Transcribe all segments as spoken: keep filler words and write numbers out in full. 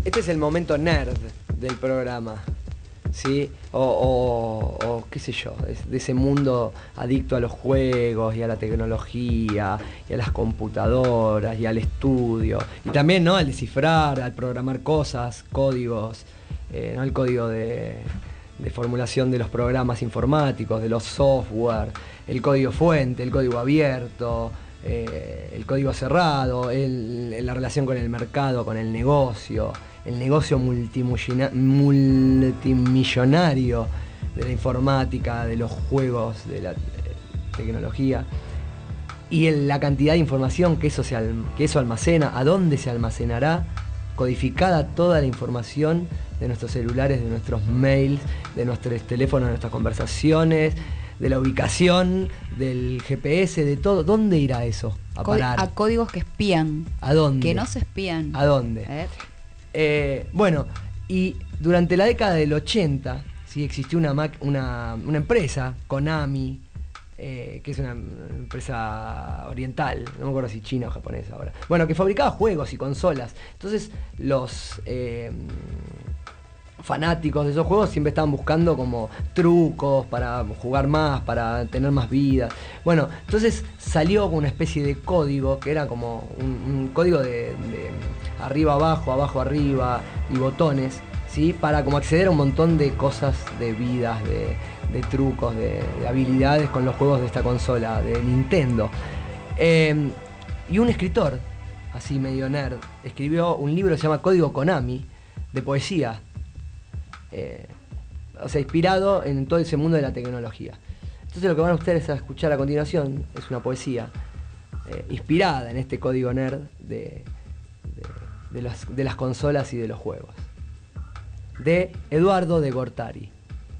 este es el momento nerd del programa, ¿sí? O, o, o qué sé yo, de ese mundo adicto a los juegos y a la tecnología y a las computadoras y al estudio. Y también, ¿no?, al descifrar, al programar cosas, códigos, eh, ¿no?, el código de, de formulación de los programas informáticos, de los software, el código fuente, el código abierto, eh, el código cerrado, el, la relación con el mercado, con el negocio, el negocio multimillonario de la informática, de los juegos, de la tecnología, y el, la cantidad de información que eso, se, que eso almacena, a dónde se almacenará, codificada toda la información de nuestros celulares, de nuestros mails, de nuestros teléfonos, de nuestras conversaciones, de la ubicación, del G P S, de todo. ¿Dónde irá eso a parar? A códigos que espían. ¿A dónde? Que no se espían. ¿A dónde? ¿Eh? Eh, bueno, y durante la década del ochenta, ¿sí?, existió una, una, una empresa, Konami, eh, que es una empresa oriental, no me acuerdo si china o japonesa ahora, bueno, que fabricaba juegos y consolas. Entonces los eh, fanáticos de esos juegos siempre estaban buscando como trucos para jugar más, para tener más vida. Bueno, entonces salió una especie de código que era como un, un código de, de arriba abajo, abajo arriba y botones, ¿sí?, para como acceder a un montón de cosas, de vidas, de, de trucos, de, de habilidades con los juegos de esta consola, de Nintendo. Eh, y un escritor, así medio nerd, escribió un libro que se llama Código Konami, de poesía. Eh, o sea, inspirado en todo ese mundo de la tecnología. Entonces lo que van a ustedes a escuchar a continuación es una poesía eh, inspirada en este código nerd de, de, de, las, de las consolas y de los juegos, de Eduardo de Gortari.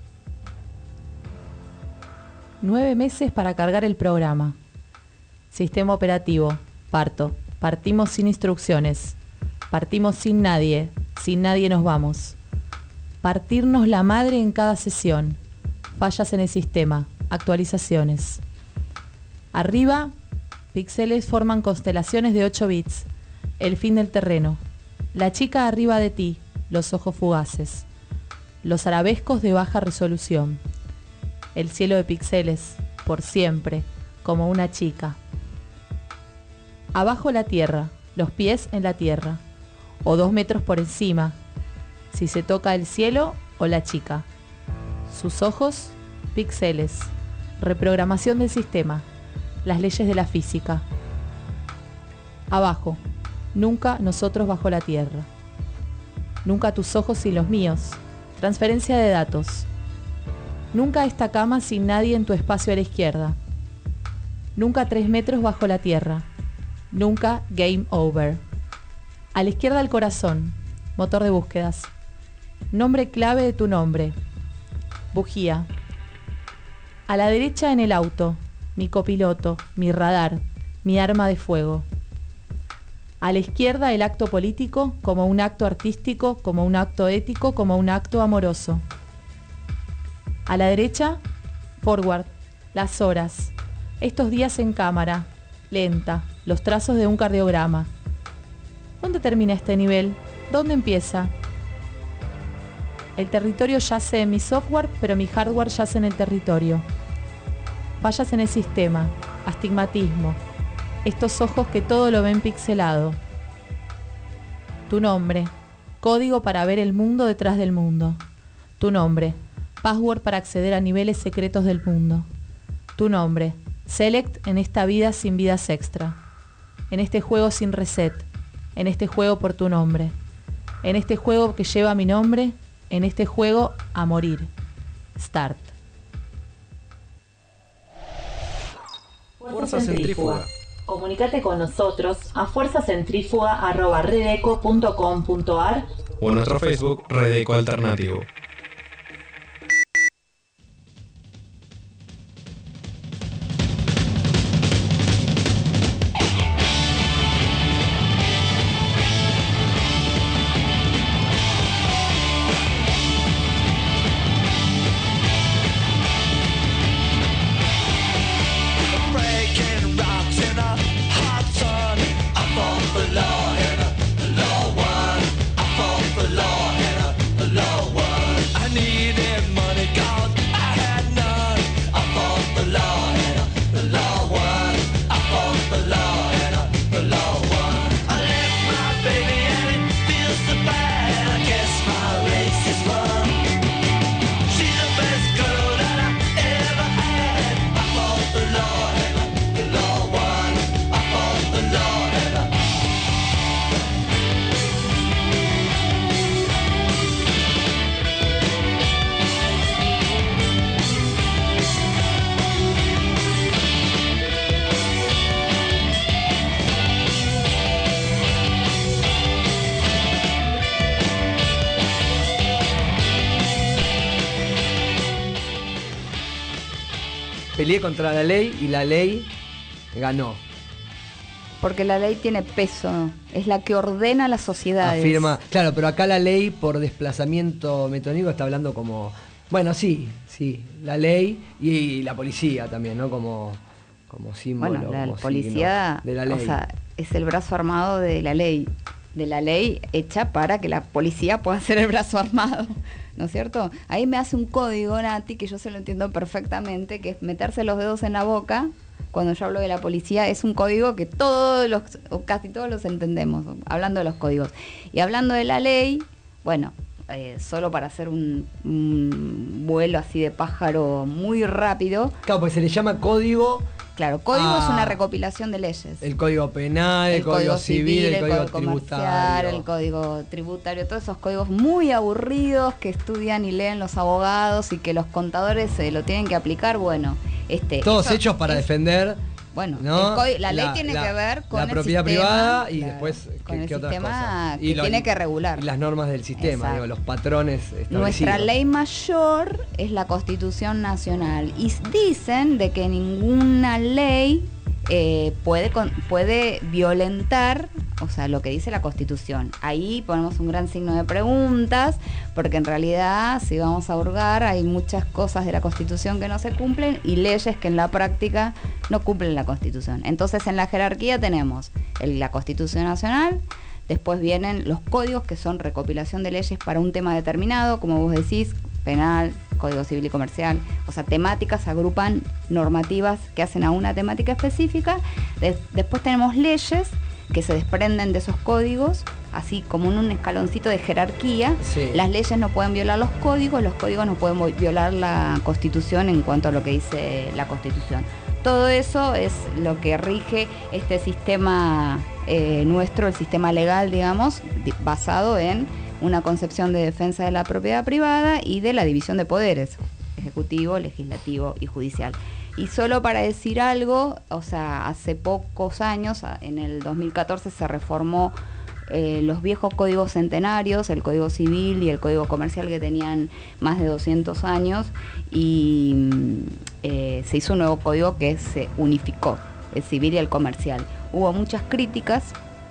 Nueve meses para cargar el programa. Sistema operativo, parto. Partimos sin instrucciones. Partimos sin nadie. Sin nadie nos vamos. Partirnos la madre en cada sesión. Fallas en el sistema. Actualizaciones. Arriba, píxeles forman constelaciones de ocho bits. El fin del terreno. La chica arriba de ti. Los ojos fugaces. Los arabescos de baja resolución. El cielo de píxeles. Por siempre. Como una chica. Abajo la tierra. Los pies en la tierra. O dos metros por encima. Si se toca el cielo o la chica. Sus ojos, píxeles. Reprogramación del sistema. Las leyes de la física. Abajo. Nunca nosotros bajo la tierra. Nunca tus ojos sin los míos. Transferencia de datos. Nunca esta cama sin nadie en tu espacio a la izquierda. Nunca tres metros bajo la tierra. Nunca game over. A la izquierda el corazón. Motor de búsquedas. Nombre clave de tu nombre. Bujía. A la derecha en el auto. Mi copiloto, mi radar, mi arma de fuego. A la izquierda el acto político como un acto artístico, como un acto ético, como un acto amoroso. A la derecha, forward, las horas. Estos días en cámara, lenta, los trazos de un cardiograma. ¿Dónde termina este nivel? ¿Dónde empieza? El territorio yace en mi software, pero mi hardware yace en el territorio. Fallas en el sistema, astigmatismo, estos ojos que todo lo ven pixelado. Tu nombre, código para ver el mundo detrás del mundo. Tu nombre, password para acceder a niveles secretos del mundo. Tu nombre, select en esta vida sin vidas extra. En este juego sin reset. En este juego por tu nombre. En este juego que lleva mi nombre. En este juego a morir. Start. Fuerza Centrífuga. Comunicate con nosotros a fuerzacentrífuga arroba redeco punto com punto ar o en nuestro Facebook Redeco Alternativo. Fall for peleé contra la ley y la ley ganó. Porque la ley tiene peso, es la que ordena las sociedades. Afirma, claro, pero acá la ley por desplazamiento metonímico está hablando como, bueno, sí, sí, la ley y la policía también, ¿no? Como, como símbolo. Bueno, la como policía, signo de la ley. O sea, es el brazo armado de la ley, de la ley hecha para que la policía pueda ser el brazo armado, ¿no es cierto? Ahí me hace un código, Nati, que yo se lo entiendo perfectamente, que es meterse los dedos en la boca. Cuando yo hablo de la policía, es un código que todos los, o casi todos los entendemos, hablando de los códigos. Y hablando de la ley, bueno, eh, solo para hacer un, un vuelo así de pájaro muy rápido. Claro, pues se le llama código. Claro, código Ah, es una recopilación de leyes. El código penal, el, El código, código civil, el código, comercial, tributario. el código tributario, todos esos códigos muy aburridos que estudian y leen los abogados y que los contadores se lo tienen que aplicar, bueno, este Todos eso hechos para es- defender. Bueno, ¿no? el código- la ley La- tiene la- que ver con la el propiedad sistema, privada y claro, después con ¿qué, el qué otras sistema cosas? que Y lo- tiene que regular. Y las normas del sistema, Exacto. digo, los patrones establecidos. Nuestra ley mayor es la Constitución Nacional y s- dicen de que ninguna ley eh, puede con- puede violentar, o sea, lo que dice la Constitución. Ahí ponemos un gran signo de preguntas, porque en realidad, si vamos a hurgar, hay muchas cosas de la Constitución que no se cumplen y leyes que en la práctica no cumplen la Constitución. Entonces, en la jerarquía tenemos el- la Constitución Nacional. Después vienen los códigos, que son recopilación de leyes para un tema determinado, como vos decís, penal, Código Civil y Comercial. O sea, temáticas agrupan normativas que hacen a una temática específica. De- después tenemos leyes que se desprenden de esos códigos, así como en un escaloncito de jerarquía. Sí. Las leyes no pueden violar los códigos, los códigos no pueden vo- violar la Constitución en cuanto a lo que dice la Constitución. Todo eso es lo que rige este sistema eh, nuestro, el sistema legal, digamos, di- basado en una concepción de defensa de la propiedad privada y de la división de poderes, ejecutivo, legislativo y judicial. Y solo para decir algo, o sea, hace pocos años, a- en el dos mil catorce se reformó eh, los viejos códigos centenarios, el Código Civil y el Código Comercial, que tenían más de doscientos años, y mm, eh, se hizo un nuevo código que se unificó, el civil y el comercial. Hubo muchas críticas,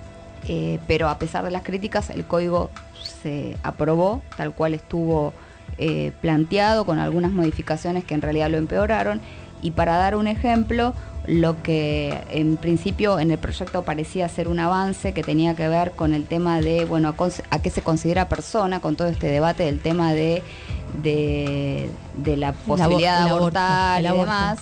eh, pero a pesar de las críticas, el código se aprobó tal cual estuvo eh, planteado, con algunas modificaciones que en realidad lo empeoraron. Y para dar un ejemplo, lo que en principio en el proyecto parecía ser un avance que tenía que ver con el tema de, bueno, a, cons- a qué se considera persona, con todo este debate del tema de, de, de la posibilidad el de aborto, abortar el y aborto. demás.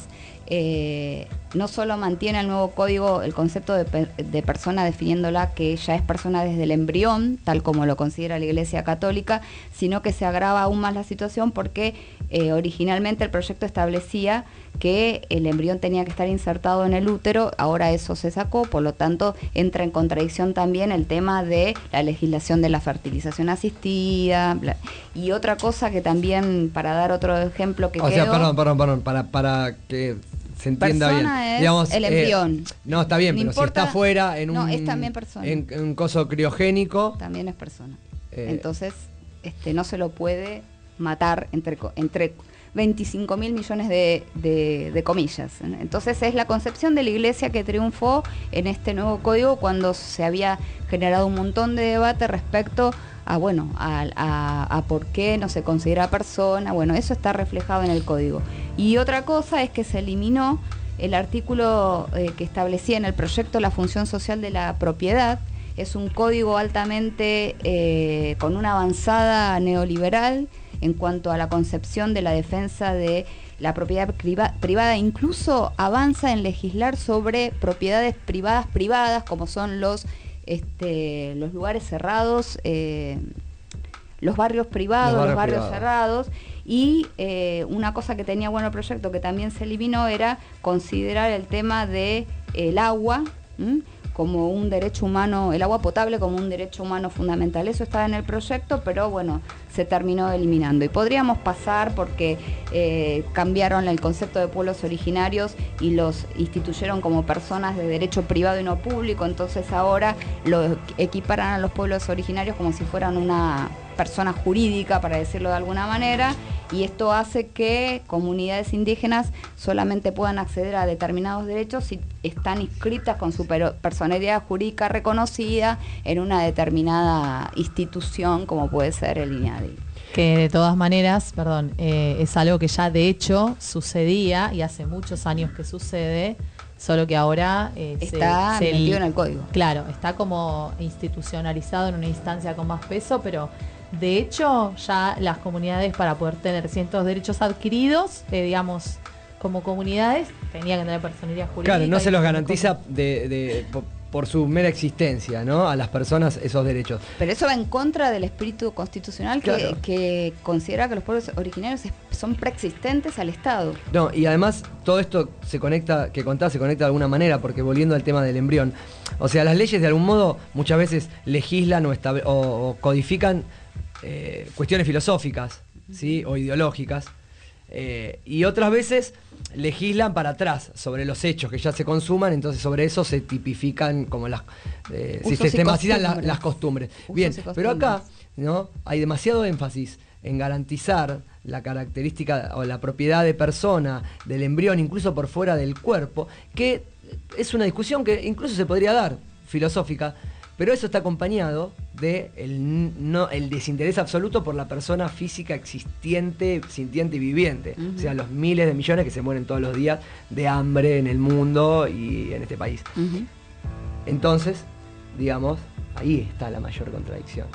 Eh, no solo mantiene el nuevo código el concepto de, pe- de persona, definiéndola que ya es persona desde el embrión, tal como lo considera la Iglesia Católica, sino que se agrava aún más la situación porque eh, originalmente el proyecto establecía que el embrión tenía que estar insertado en el útero. Ahora eso se sacó, por lo tanto entra en contradicción también el tema de la legislación de la fertilización asistida. Bla. Y otra cosa que también, para dar otro ejemplo que O sea, quedó, perdón, perdón, perdón, para, para que se entienda persona bien. es Digamos, el eh, embrión. no, está bien, No pero importa- si está fuera en un, no, es también persona. en, en un coso criogénico, también es persona. Eh, Entonces, este, no se lo puede matar entre, co- entre veinticinco mil millones de, de- de comillas. Entonces es la concepción de la Iglesia que triunfó en este nuevo código, cuando se había generado un montón de debate respecto a, bueno, a, a- a por qué no se considera persona. Bueno, eso está reflejado en el código. Y otra cosa es que se eliminó el artículo eh, que establecía en el proyecto la función social de la propiedad. Es un código altamente eh, con una avanzada neoliberal en cuanto a la concepción de la defensa de la propiedad priva- privada. Incluso avanza en legislar sobre propiedades privadas privadas, como son los, este, los lugares cerrados, eh, los barrios privados, Los los barrios barrios, privados. cerrados. Y eh, una cosa que tenía bueno el proyecto, que también se eliminó, era considerar el tema de el agua, ¿m? como un derecho humano, el agua potable como un derecho humano fundamental. Eso estaba en el proyecto, pero bueno, se terminó eliminando. Y podríamos pasar porque eh, cambiaron el concepto de pueblos originarios y los instituyeron como personas de derecho privado y no público. Entonces ahora lo equiparan a los pueblos originarios como si fueran una persona jurídica, para decirlo de alguna manera, y esto hace que comunidades indígenas solamente puedan acceder a determinados derechos si están inscritas con su personalidad jurídica reconocida en una determinada institución, como puede ser el INADI. Que de todas maneras, perdón, eh, es algo que ya de hecho sucedía y hace muchos años que sucede, solo que ahora eh, está se, se metido en el código. Claro, está como institucionalizado en una instancia con más peso, pero de hecho ya las comunidades, para poder tener ciertos derechos adquiridos, eh, digamos, como comunidades, tenían que tener personalidad jurídica. Claro, no se los garantiza de, de, por, por su mera existencia, ¿no? A las personas esos derechos. Pero eso va en contra del espíritu constitucional que, Claro. que considera que los pueblos originarios son preexistentes al Estado. No, y además todo esto se conecta, que contás, se conecta de alguna manera, porque volviendo al tema del embrión, o sea, las leyes de algún modo muchas veces legislan o, estable, o, o codifican eh, cuestiones filosóficas, ¿sí? O ideológicas, eh, y otras veces legislan para atrás sobre los hechos que ya se consuman, entonces sobre eso se tipifican como las eh, se sistematizan las, las costumbres. Usos Bien, y costumbres. pero acá, ¿no? Hay demasiado énfasis en garantizar la característica o la propiedad de persona del embrión, incluso por fuera del cuerpo, que es una discusión que incluso se podría dar, filosófica, pero eso está acompañado de el, no, el desinterés absoluto por la persona física existiente, sintiente y viviente. Uh-huh. O sea, los miles de millones que se mueren todos los días de hambre en el mundo y en este país. Uh-huh. Entonces, digamos, ahí está la mayor contradicción.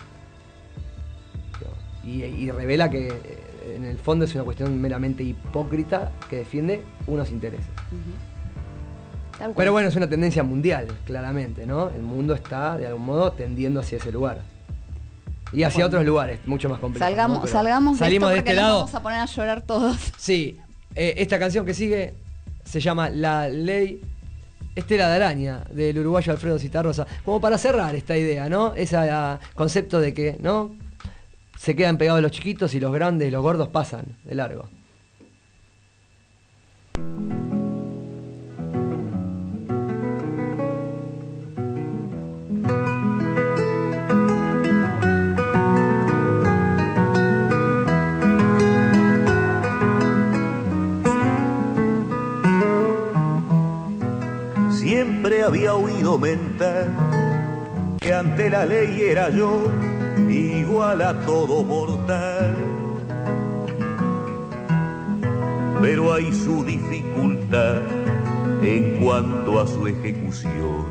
Y, y revela que en el fondo es una cuestión meramente hipócrita que defiende unos intereses. Uh-huh. Pero bueno, es una tendencia mundial, claramente, ¿no? El mundo está, de algún modo, tendiendo hacia ese lugar. Y hacia bueno, otros lugares, mucho más complejos. Salgamos, ¿no? salgamos de salimos esto de este porque lado. Nos vamos a poner a llorar todos. Sí, eh, esta canción que sigue se llama La Ley Estela de Araña, del uruguayo Alfredo Citarrosa. Como para cerrar esta idea, ¿no? Ese concepto de que, ¿no? Se quedan pegados los chiquitos y los grandes y los gordos pasan de largo. Siempre había oído mentar que ante la ley era yo igual a todo mortal, pero hay su dificultad en cuanto a su ejecución.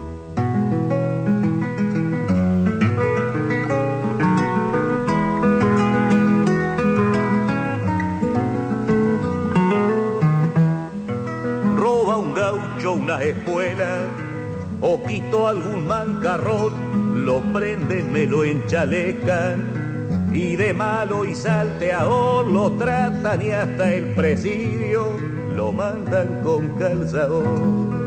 Roba un gaucho una espuela o quito algún mancarrón, lo prenden, me lo enchalecan y de malo y salteador lo tratan y hasta el presidio lo mandan con calzador.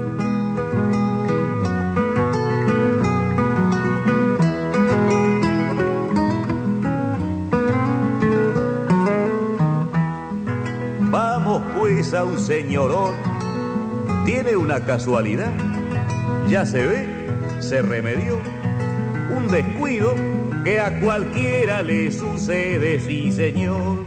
Vamos pues a un señorón, tiene una casualidad, ya se ve, se remedió, un descuido que a cualquiera le sucede, sí señor.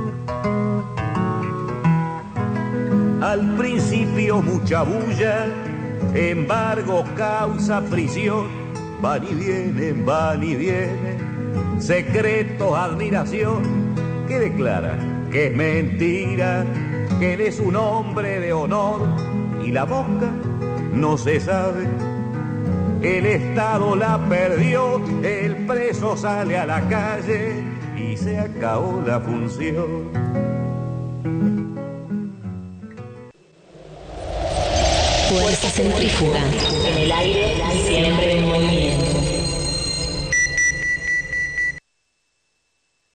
Al principio mucha bulla, embargo causa prisión, van y vienen, van y vienen, secretos, admiración, que declara que es mentira, que él es un hombre de honor y la boca no se sabe. El Estado la perdió, el preso sale a la calle y se acabó la función. Fuerza centrífuga en el aire, siempre en movimiento.